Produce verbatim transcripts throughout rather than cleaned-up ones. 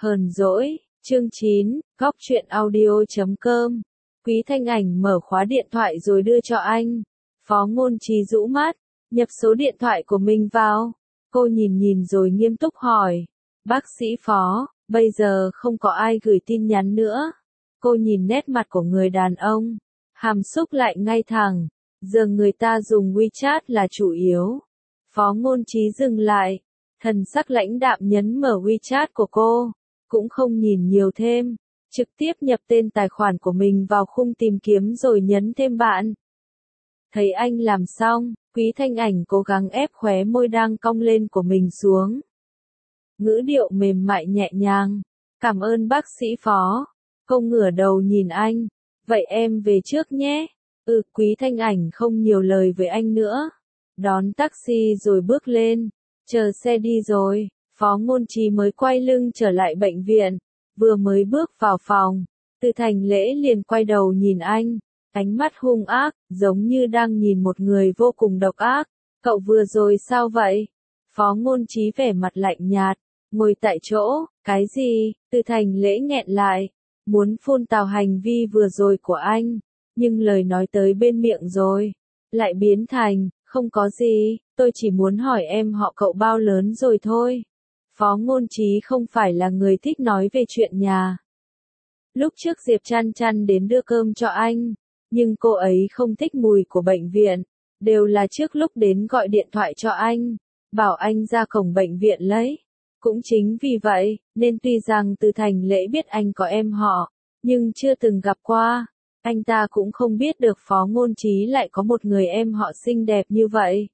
Hờn dỗi, chương chín, góc truyện audio chấm com. Quý Thanh Ảnh mở khóa điện thoại rồi đưa cho anh. Phó Ngôn Trí rũ mắt, nhập số điện thoại của mình vào. Cô nhìn nhìn rồi nghiêm túc hỏi. Bác sĩ Phó, bây giờ không có ai gửi tin nhắn nữa. Cô nhìn nét mặt của người đàn ông. Hàm xúc lại ngay thẳng. Giờ người ta dùng WeChat là chủ yếu. Phó Ngôn Trí dừng lại. Thần sắc lãnh đạm nhấn mở WeChat của cô. Cũng không nhìn nhiều thêm. Trực tiếp nhập tên tài khoản của mình vào khung tìm kiếm rồi nhấn thêm bạn. Thấy anh làm xong, Quý Thanh Ảnh cố gắng ép khóe môi đang cong lên của mình xuống. Ngữ điệu mềm mại nhẹ nhàng. Cảm ơn bác sĩ Phó. Cô ngửa đầu nhìn anh. Vậy em về trước nhé. Ừ, Quý Thanh Ảnh không nhiều lời với anh nữa. Đón taxi rồi bước lên. Chờ xe đi rồi, Phó Ngôn Trí mới quay lưng trở lại bệnh viện. Vừa mới bước vào phòng, Từ Thành Lễ liền quay đầu nhìn anh. Ánh mắt hung ác, giống như đang nhìn một người vô cùng độc ác. Cậu vừa rồi sao vậy? Phó Ngôn Trí vẻ mặt lạnh nhạt, ngồi tại chỗ. Cái gì? Từ Thành Lễ nghẹn lại, muốn phun tào hành vi vừa rồi của anh. Nhưng lời nói tới bên miệng rồi, lại biến thành, không có gì, tôi chỉ muốn hỏi em họ cậu bao lớn rồi thôi. Phó Ngôn Trí không phải là người thích nói về chuyện nhà. Lúc trước Diệp Chăn Chăn đến đưa cơm cho anh, nhưng cô ấy không thích mùi của bệnh viện, đều là trước lúc đến gọi điện thoại cho anh, bảo anh ra cổng bệnh viện lấy. Cũng chính vì vậy, nên tuy rằng Từ Thành Lễ biết anh có em họ, nhưng chưa từng gặp qua. Anh ta cũng không biết được Phó Ngôn Trí lại có một người em họ xinh đẹp như vậy.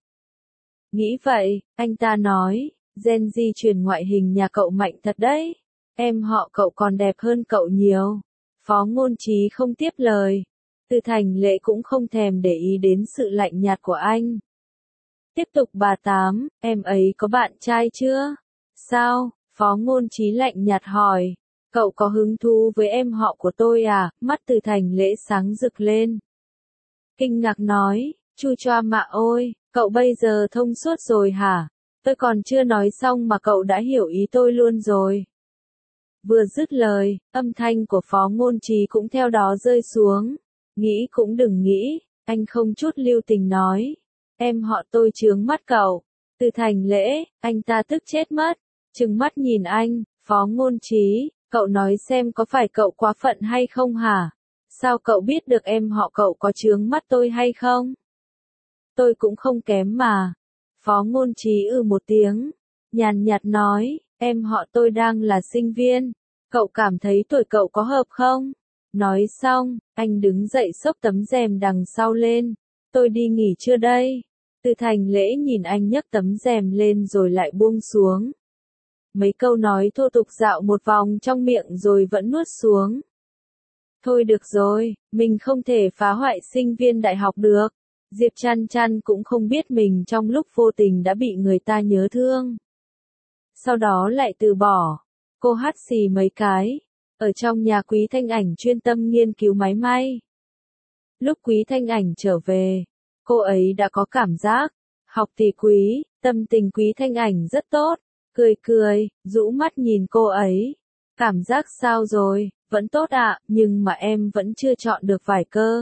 Nghĩ vậy, anh ta nói, gen di truyền ngoại hình nhà cậu mạnh thật đấy. Em họ cậu còn đẹp hơn cậu nhiều. Phó Ngôn Trí không tiếp lời. Từ Thành Lễ cũng không thèm để ý đến sự lạnh nhạt của anh. Tiếp tục bà Tám, em ấy có bạn trai chưa? Sao? Phó Ngôn Trí lạnh nhạt hỏi. Cậu có hứng thú với em họ của tôi à? Mắt Từ Thành Lễ sáng rực lên. Kinh ngạc nói, chu choa mạ ôi, cậu bây giờ thông suốt rồi hả? Tôi còn chưa nói xong mà cậu đã hiểu ý tôi luôn rồi. Vừa dứt lời, âm thanh của Phó Ngôn Trí cũng theo đó rơi xuống. Nghĩ cũng đừng nghĩ, anh không chút lưu tình nói. Em họ tôi chướng mắt cậu. Từ Thành Lễ, anh ta tức chết mất. Trừng mắt nhìn anh, Phó Ngôn Trí. Cậu nói xem có phải cậu quá phận hay không hả? Sao cậu biết được em họ cậu có chướng mắt tôi hay không? Tôi cũng không kém mà. Phó Ngôn Trí ừ một tiếng, nhàn nhạt nói, em họ tôi đang là sinh viên. Cậu cảm thấy tuổi cậu có hợp không? Nói xong, anh đứng dậy xốc tấm rèm đằng sau lên. Tôi đi nghỉ chưa đây? Từ Thành Lễ nhìn anh nhấc tấm rèm lên rồi lại buông xuống. Mấy câu nói thô tục dạo một vòng trong miệng rồi vẫn nuốt xuống. Thôi được rồi, mình không thể phá hoại sinh viên đại học được. Diệp Chăn Chăn cũng không biết mình trong lúc vô tình đã bị người ta nhớ thương. Sau đó lại từ bỏ. Cô hắt xì mấy cái. Ở trong nhà Quý Thanh Ảnh chuyên tâm nghiên cứu máy may. Lúc Quý Thanh Ảnh trở về, cô ấy đã có cảm giác. Học thì quý, tâm tình Quý Thanh Ảnh rất tốt. Cười cười, rũ mắt nhìn cô ấy. Cảm giác sao rồi? Vẫn tốt ạ, nhưng mà em vẫn chưa chọn được vải cơ.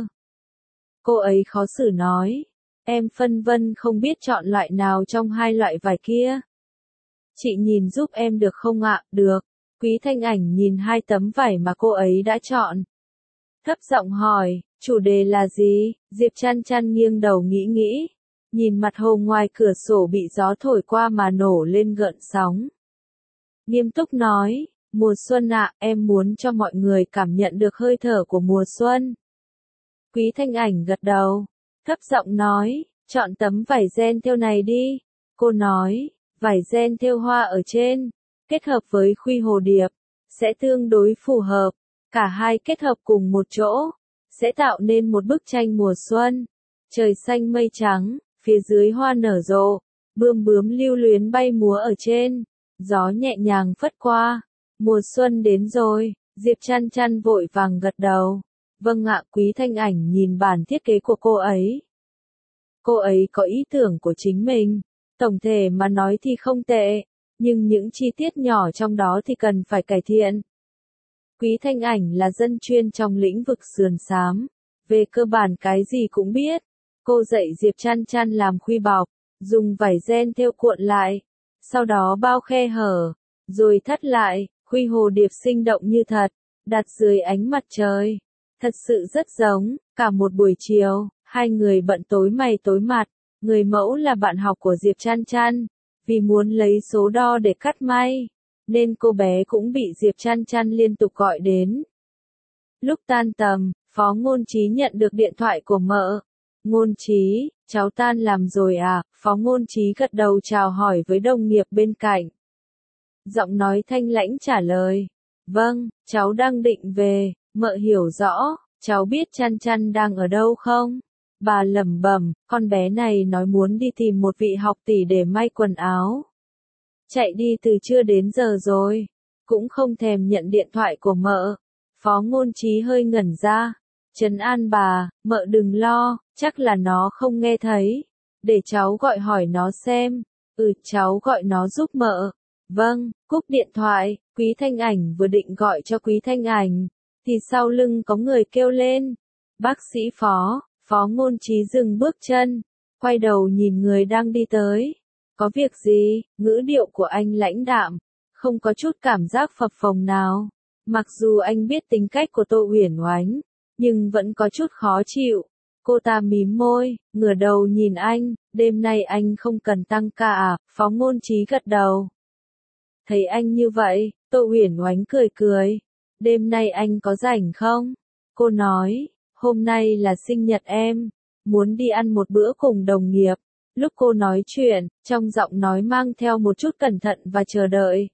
Cô ấy khó xử nói. Em phân vân không biết chọn loại nào trong hai loại vải kia. Chị nhìn giúp em được không ạ? Được. Quý Thanh Ảnh nhìn hai tấm vải mà cô ấy đã chọn. Thấp giọng hỏi, chủ đề là gì? Diệp Chăn Chăn nghiêng đầu nghĩ nghĩ. Nhìn mặt hồ ngoài cửa sổ bị gió thổi qua mà nổ lên gợn sóng. Nghiêm túc nói, mùa xuân ạ, em muốn cho mọi người cảm nhận được hơi thở của mùa xuân. Quý Thanh Ảnh gật đầu, thấp giọng nói, chọn tấm vải ren thêu này đi. Cô nói, vải ren thêu hoa ở trên, kết hợp với khuy hồ điệp, sẽ tương đối phù hợp. Cả hai kết hợp cùng một chỗ, sẽ tạo nên một bức tranh mùa xuân. Trời xanh mây trắng, phía dưới hoa nở rộ, bươm bướm lưu luyến bay múa ở trên, gió nhẹ nhàng phất qua. Mùa xuân đến rồi, Diệp Chăn Chăn vội vàng gật đầu. Vâng ạ. Quý Thanh Ảnh nhìn bản thiết kế của cô ấy. Cô ấy có ý tưởng của chính mình, tổng thể mà nói thì không tệ, nhưng những chi tiết nhỏ trong đó thì cần phải cải thiện. Quý Thanh Ảnh là dân chuyên trong lĩnh vực sườn xám, về cơ bản cái gì cũng biết. Cô dạy Diệp Chăn Chăn làm khuy bọc, dùng vải ren thêu cuộn lại, sau đó bao khe hở, rồi thắt lại, khuy hồ điệp sinh động như thật, đặt dưới ánh mặt trời. Thật sự rất giống, cả một buổi chiều, hai người bận tối mày tối mặt, người mẫu là bạn học của Diệp Chăn Chăn, vì muốn lấy số đo để cắt may, nên cô bé cũng bị Diệp Chăn Chăn liên tục gọi đến. Lúc tan tầm, Phó Ngôn Trí nhận được điện thoại của mợ. Ngôn Trí, cháu tan làm rồi à? Phó Ngôn Trí gật đầu chào hỏi với đồng nghiệp bên cạnh. Giọng nói thanh lãnh trả lời. Vâng, cháu đang định về. Mợ hiểu rõ, cháu biết Chăn Chăn đang ở đâu không? Bà lẩm bẩm, con bé này nói muốn đi tìm một vị học tỷ để may quần áo. Chạy đi từ trưa đến giờ rồi, cũng không thèm nhận điện thoại của mợ. Phó Ngôn Trí hơi ngẩn ra, trấn an bà, mợ đừng lo, chắc là nó không nghe thấy, để cháu gọi hỏi nó xem. Ừ, cháu gọi nó giúp mợ. Vâng, cúp điện thoại, Quý Thanh Ảnh vừa định gọi cho Quý Thanh Ảnh, thì sau lưng có người kêu lên. Bác sĩ Phó. Phó Ngôn Trí dừng bước chân, quay đầu nhìn người đang đi tới. Có việc gì? Ngữ điệu của anh lãnh đạm, không có chút cảm giác phập phồng nào. Mặc dù anh biết tính cách của Tô Uyển Oánh, nhưng vẫn có chút khó chịu. Cô ta mím môi, ngửa đầu nhìn anh, đêm nay anh không cần tăng ca à? Phó Ngôn Trí gật đầu. Thấy anh như vậy, Tô Uyển Oánh cười cười. Đêm nay anh có rảnh không? Cô nói. Hôm nay là sinh nhật em, muốn đi ăn một bữa cùng đồng nghiệp. Lúc cô nói chuyện, trong giọng nói mang theo một chút cẩn thận và chờ đợi.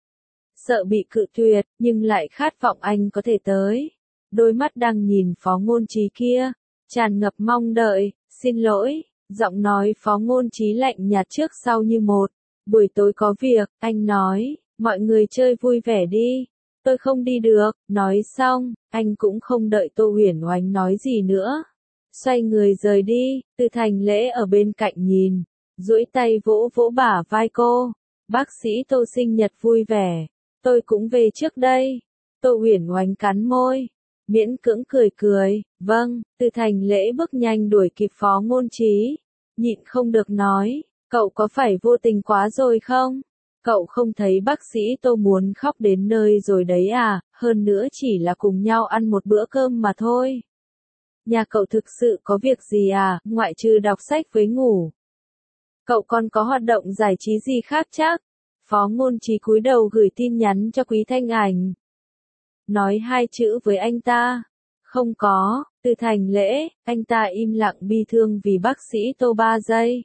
Sợ bị cự tuyệt, nhưng lại khát vọng anh có thể tới. Đôi mắt đang nhìn Phó Ngôn Trí kia, tràn ngập mong đợi. Xin lỗi, giọng nói Phó Ngôn Trí lạnh nhạt trước sau như một. Buổi tối có việc, anh nói, mọi người chơi vui vẻ đi. Tôi không đi được. Nói xong, anh cũng không đợi Tô Uyển Oánh nói gì nữa. Xoay người rời đi, Từ Thành Lễ ở bên cạnh nhìn, duỗi tay vỗ vỗ bả vai cô. Bác sĩ Tô sinh nhật vui vẻ, tôi cũng về trước đây. Tô Uyển Oánh cắn môi, miễn cưỡng cười cười. Vâng. Từ Thành Lễ bước nhanh đuổi kịp Phó Ngôn Trí, nhịn không được nói, cậu có phải vô tình quá rồi không? Cậu không thấy bác sĩ Tô muốn khóc đến nơi rồi đấy à? Hơn nữa chỉ là cùng nhau ăn một bữa cơm mà thôi. Nhà cậu thực sự có việc gì à, ngoại trừ đọc sách với ngủ? Cậu còn có hoạt động giải trí gì khác chắc? Phó Ngôn Trí cúi đầu gửi tin nhắn cho Quý Thanh Ảnh. Nói hai chữ với anh ta. Không có. Từ Thành Lễ, anh ta im lặng bi thương vì bác sĩ Tô ba giây.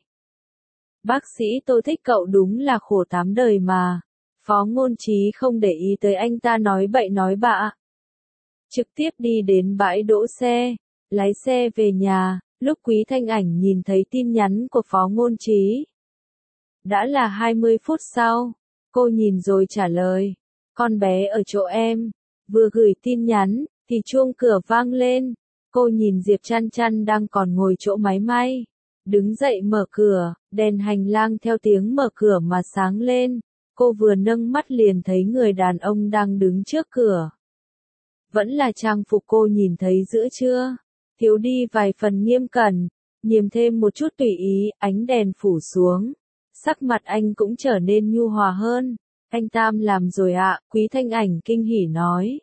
Bác sĩ Tô thích cậu đúng là khổ tám đời mà. Phó Ngôn Trí không để ý tới anh ta nói bậy nói bạ. Trực tiếp đi đến bãi đỗ xe, lái xe về nhà. Lúc Quý Thanh Ảnh nhìn thấy tin nhắn của Phó Ngôn Trí, đã là hai mươi phút sau. Cô nhìn rồi trả lời. Con bé ở chỗ em. Vừa gửi tin nhắn, thì chuông cửa vang lên. Cô nhìn Diệp Chăn Chăn đang còn ngồi chỗ máy may. Đứng dậy mở cửa, đèn hành lang theo tiếng mở cửa mà sáng lên. Cô vừa nâng mắt liền thấy người đàn ông đang đứng trước cửa. Vẫn là trang phục cô nhìn thấy giữa trưa. Thiếu đi vài phần nghiêm cẩn, nhiễm thêm một chút tùy ý, ánh đèn phủ xuống. Sắc mặt anh cũng trở nên nhu hòa hơn. Anh Tam làm rồi ạ, Quý Thanh Ảnh kinh hỉ nói.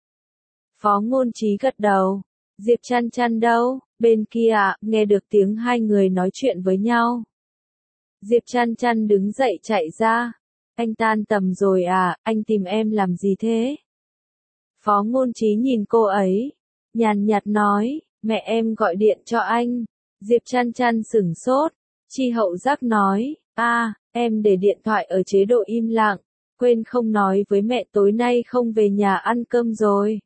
Phó Ngôn Trí gật đầu. Diệp Chăn Chăn đâu? Bên kia ạ, nghe được tiếng hai người nói chuyện với nhau. Diệp Chăn Chăn đứng dậy chạy ra. Anh tan tầm rồi à, anh tìm em làm gì thế? Phó Ngôn Trí nhìn cô ấy, nhàn nhạt nói, mẹ em gọi điện cho anh. Diệp Chăn Chăn sửng sốt, Chi Hậu Giác nói, a, em để điện thoại ở chế độ im lặng, quên không nói với mẹ tối nay không về nhà ăn cơm rồi.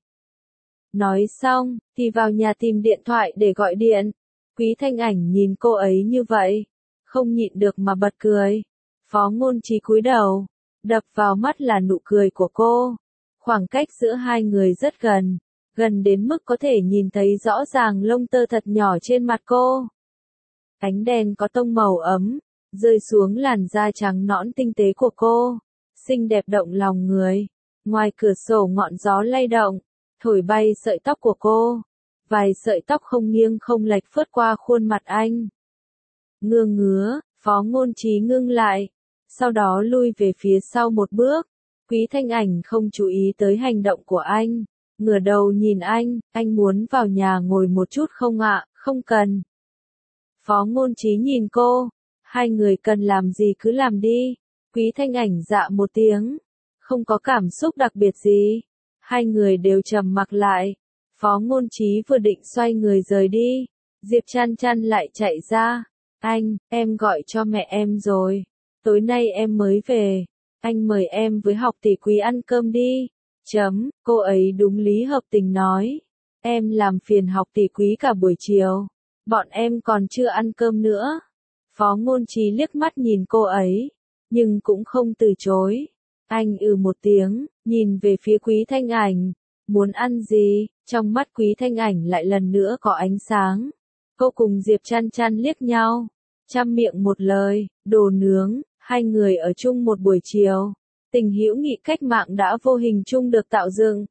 Nói xong, thì vào nhà tìm điện thoại để gọi điện. Quý Thanh Ảnh nhìn cô ấy như vậy, không nhịn được mà bật cười. Phó Ngôn Trí cúi đầu, đập vào mắt là nụ cười của cô. Khoảng cách giữa hai người rất gần, gần đến mức có thể nhìn thấy rõ ràng lông tơ thật nhỏ trên mặt cô. Ánh đèn có tông màu ấm, rơi xuống làn da trắng nõn tinh tế của cô. xinh đẹp động lòng người. Ngoài cửa sổ ngọn gió lay động, thổi bay sợi tóc của cô. Vài sợi tóc không nghiêng không lệch phớt qua khuôn mặt anh. Ngơ ngứa, Phó Ngôn Trí ngưng lại, sau đó lui về phía sau một bước. Quý Thanh Ảnh không chú ý tới hành động của anh, ngửa đầu nhìn anh, anh muốn vào nhà ngồi một chút không ạ, không cần. Phó Ngôn Trí nhìn cô, hai người cần làm gì cứ làm đi. Quý Thanh Ảnh dạ một tiếng, không có cảm xúc đặc biệt gì. Hai người đều trầm mặc lại. Phó Ngôn Trí vừa định xoay người rời đi, Diệp Chăn Chăn lại chạy ra. Anh, em gọi cho mẹ em rồi. Tối nay em mới về. Anh mời em với Học Tỷ Quý ăn cơm đi. Chấm, cô ấy đúng lý hợp tình nói. Em làm phiền Học Tỷ Quý cả buổi chiều. Bọn em còn chưa ăn cơm nữa. Phó Ngôn Trí liếc mắt nhìn cô ấy, nhưng cũng không từ chối. Anh ừ một tiếng, nhìn về phía Quý Thanh Ảnh. Muốn ăn gì? Trong mắt Quý Thanh Ảnh lại lần nữa có ánh sáng. Cô cùng Diệp Chăn Chăn liếc nhau, chăm miệng một lời, đồ nướng. Hai người ở chung một buổi chiều, tình hữu nghị cách mạng đã vô hình chung được tạo dựng.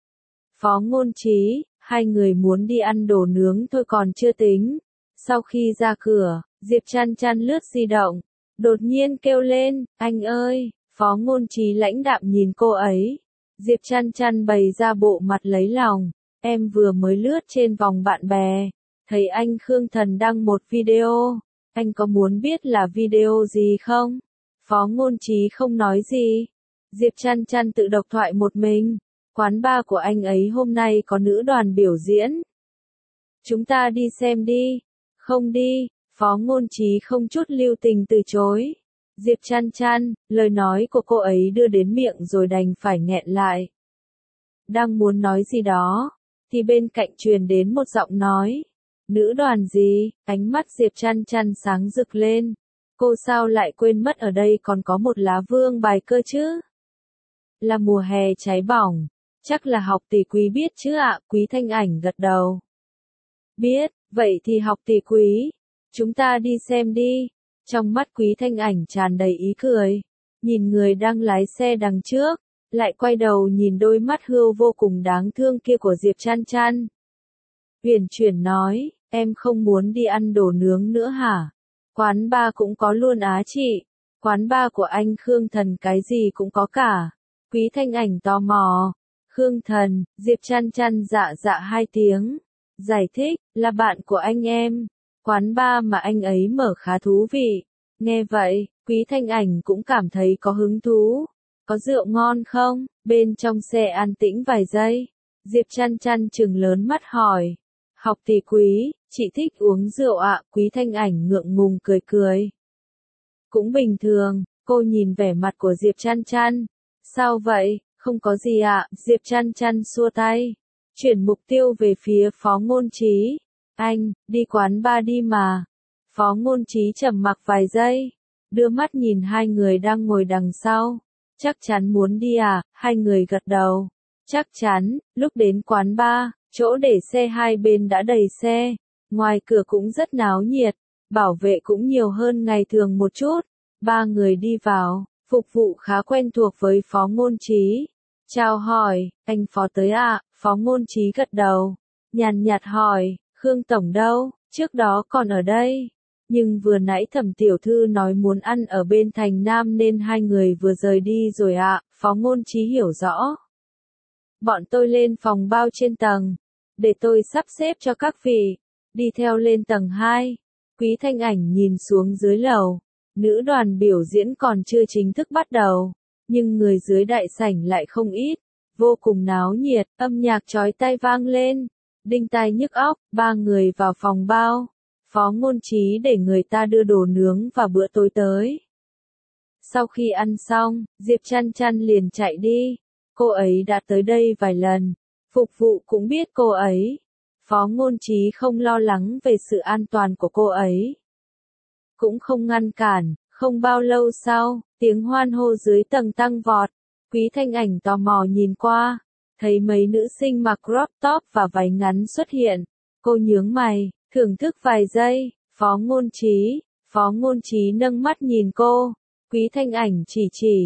Phó Ngôn Trí, hai người muốn đi ăn đồ nướng thôi còn chưa tính. Sau khi ra cửa, Diệp Chăn Chăn lướt di động, đột nhiên kêu lên, anh ơi. Phó Ngôn Trí lãnh đạm nhìn cô ấy. Diệp Chăn Chăn bày ra bộ mặt lấy lòng, em vừa mới lướt trên vòng bạn bè, thấy anh Khương Thần đăng một video, anh có muốn biết là video gì không? Phó Ngôn Trí không nói gì. Diệp Chăn Chăn tự độc thoại một mình. Quán bar của anh ấy hôm nay có nữ đoàn biểu diễn. Chúng ta đi xem đi. Không đi. Phó Ngôn Trí không chút lưu tình từ chối. Diệp Chăn Chăn, lời nói của cô ấy đưa đến miệng rồi đành phải nghẹn lại. Đang muốn nói gì đó, thì bên cạnh truyền đến một giọng nói. Nữ đoàn gì? Ánh mắt Diệp Chăn Chăn sáng rực lên. Cô sao lại quên mất ở đây còn có một lá vương bài cơ chứ? Là mùa hè cháy bỏng. Chắc là Học Tỷ Quý biết chứ ạ? Quý Thanh Ảnh gật đầu. Biết, vậy thì Học Tỷ Quý. Chúng ta đi xem đi. Trong mắt Quý Thanh Ảnh tràn đầy ý cười. Nhìn người đang lái xe đằng trước, lại quay đầu nhìn đôi mắt hươu vô cùng đáng thương kia của Diệp Chăn Chăn. Uyển chuyển nói, em không muốn đi ăn đồ nướng nữa hả? Quán bar cũng có luôn á chị. Quán bar của anh Khương Thần cái gì cũng có cả. Quý Thanh Ảnh tò mò. Khương Thần, Diệp Chăn Chăn dạ dạ hai tiếng. Giải thích, là bạn của anh em. Quán bar mà anh ấy mở khá thú vị. Nghe vậy, Quý Thanh Ảnh cũng cảm thấy có hứng thú. Có rượu ngon không? Bên trong xe an tĩnh vài giây. Diệp Chăn Chăn trừng lớn mắt hỏi. Học Tỷ Quý, chị thích uống rượu ạ? Quý Thanh Ảnh ngượng ngùng cười cười. Cũng bình thường, cô nhìn vẻ mặt của Diệp Chăn Chăn. Sao vậy? Không có gì ạ. Diệp Chăn Chăn xua tay, chuyển mục tiêu về phía Phó Ngôn Trí. Anh, đi quán bar đi mà. Phó Ngôn Trí trầm mặc vài giây, đưa mắt nhìn hai người đang ngồi đằng sau. Chắc chắn muốn đi à? Hai người gật đầu. Chắc chắn. Lúc đến quán bar, chỗ để xe hai bên đã đầy xe. Ngoài cửa cũng rất náo nhiệt. Bảo vệ cũng nhiều hơn ngày thường một chút. Ba người đi vào, phục vụ khá quen thuộc với Phó Ngôn Trí. Chào hỏi, anh Phó tới ạ? Phó Ngôn Trí gật đầu. Nhàn nhạt hỏi, Khương Tổng đâu? Trước đó còn ở đây. Nhưng vừa nãy Thẩm tiểu thư nói muốn ăn ở bên Thành Nam nên hai người vừa rời đi rồi ạ. Phó Ngôn Trí hiểu rõ. Bọn tôi lên phòng bao trên tầng. Để tôi sắp xếp cho các vị. Đi theo lên tầng hai. Quý Thanh Ảnh nhìn xuống dưới lầu. Nữ đoàn biểu diễn còn chưa chính thức bắt đầu. Nhưng người dưới đại sảnh lại không ít. Vô cùng náo nhiệt, âm nhạc chói tai vang lên. Đinh tai nhức óc, ba người vào phòng bao. Phó Ngôn Trí để người ta đưa đồ nướng và bữa tối tới. Sau khi ăn xong, Diệp Chăn Chăn liền chạy đi. Cô ấy đã tới đây vài lần. Phục vụ cũng biết cô ấy. Phó Ngôn Trí không lo lắng về sự an toàn của cô ấy. Cũng không ngăn cản. Không bao lâu sau, tiếng hoan hô dưới tầng tăng vọt. Quý Thanh Ảnh tò mò nhìn qua. Thấy mấy nữ sinh mặc crop top và váy ngắn xuất hiện. Cô nhướng mày, thưởng thức vài giây. Phó Ngôn Trí. Phó Ngôn Trí nâng mắt nhìn cô. Quý Thanh Ảnh chỉ chỉ.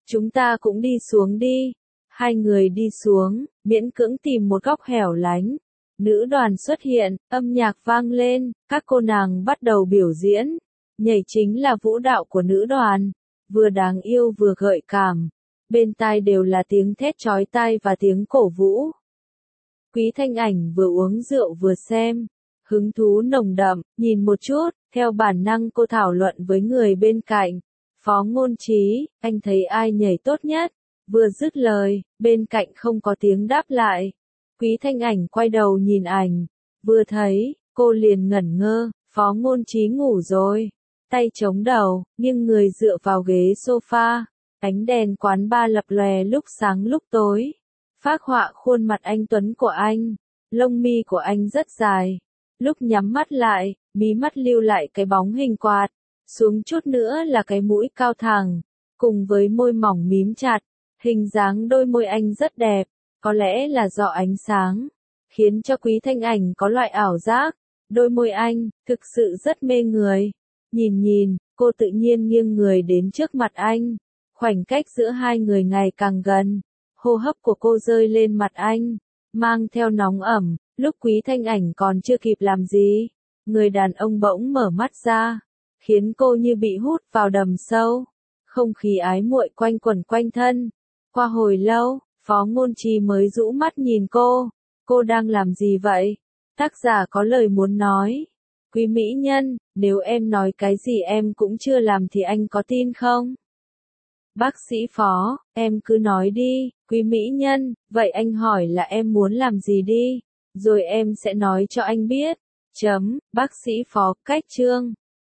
Chúng ta cũng đi xuống đi. Hai người đi xuống, miễn cưỡng tìm một góc hẻo lánh. Nữ đoàn xuất hiện, âm nhạc vang lên, các cô nàng bắt đầu biểu diễn. Nhảy chính là vũ đạo của nữ đoàn, vừa đáng yêu vừa gợi cảm. Bên tai đều là tiếng thét chói tai và tiếng cổ vũ. Quý Thanh Ảnh vừa uống rượu vừa xem, hứng thú nồng đậm, nhìn một chút, theo bản năng cô thảo luận với người bên cạnh. Phó Ngôn Trí, anh thấy ai nhảy tốt nhất? Vừa dứt lời, bên cạnh không có tiếng đáp lại. Quý Thanh Ảnh quay đầu nhìn ảnh, vừa thấy, cô liền ngẩn ngơ, Phó Ngôn Trí ngủ rồi. Tay chống đầu, nghiêng người dựa vào ghế sofa, ánh đèn quán bar lập lòe lúc sáng lúc tối. Phác họa khuôn mặt anh tuấn của anh, lông mi của anh rất dài. Lúc nhắm mắt lại, mí mắt lưu lại cái bóng hình quạt, xuống chút nữa là cái mũi cao thẳng, cùng với môi mỏng mím chặt. Hình dáng đôi môi anh rất đẹp, có lẽ là do ánh sáng, khiến cho Quý Thanh Ảnh có loại ảo giác. Đôi môi anh, thực sự rất mê người. Nhìn nhìn, cô tự nhiên nghiêng người đến trước mặt anh. Khoảnh cách giữa hai người ngày càng gần. Hô hấp của cô rơi lên mặt anh, mang theo nóng ẩm. Lúc Quý Thanh Ảnh còn chưa kịp làm gì, người đàn ông bỗng mở mắt ra, khiến cô như bị hút vào đầm sâu. Không khí ái muội quanh quẩn quanh thân. Qua hồi lâu, Phó Ngôn Trí mới rũ mắt nhìn cô. Cô đang làm gì vậy? Tác giả có lời muốn nói. Quý mỹ nhân, nếu em nói cái gì em cũng chưa làm thì anh có tin không? Bác sĩ Phó, em cứ nói đi, quý mỹ nhân, vậy anh hỏi là em muốn làm gì đi, rồi em sẽ nói cho anh biết. Chấm, bác sĩ Phó, cách chương.